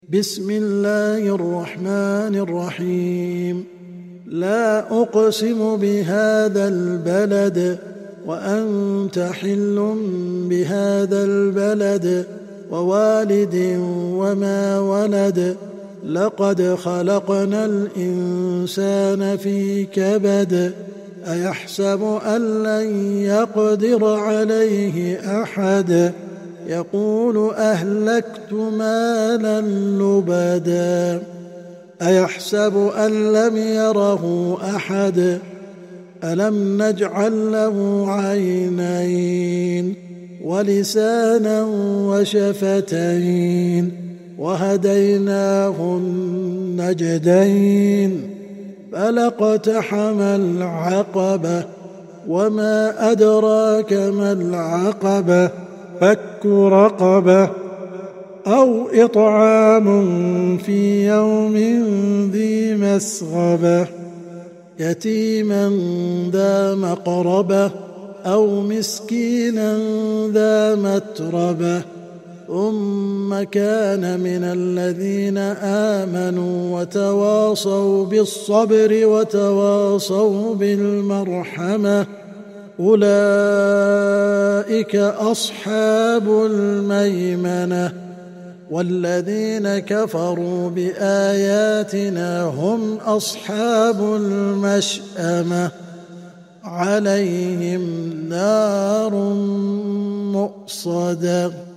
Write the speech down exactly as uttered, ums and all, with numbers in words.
بسم الله الرحمن الرحيم. لا أقسم بهذا البلد وأنت حل بهذا البلد ووالد وما ولد لقد خلقنا الإنسان في كبد أيحسب أن لن يقدر عليه أحد يقول أهلكت مالا لبدا أيحسب أن لم يره أحد ألم نجعل له عينين ولسانا وشفتين وهديناه النجدين فلاقتحم العقبة وما أدراك ما العقبة فك رقبة أو إطعام في يوم ذي مسغبة يتيما ذا مقربة أو مسكينا ذا متربة ثم كان من الذين آمنوا وتواصوا بالصبر وتواصوا بالمرحمة أولئك أصحاب الميمنة والذين كفروا بآياتنا هم أصحاب المشأمة عليهم نار مؤصدة.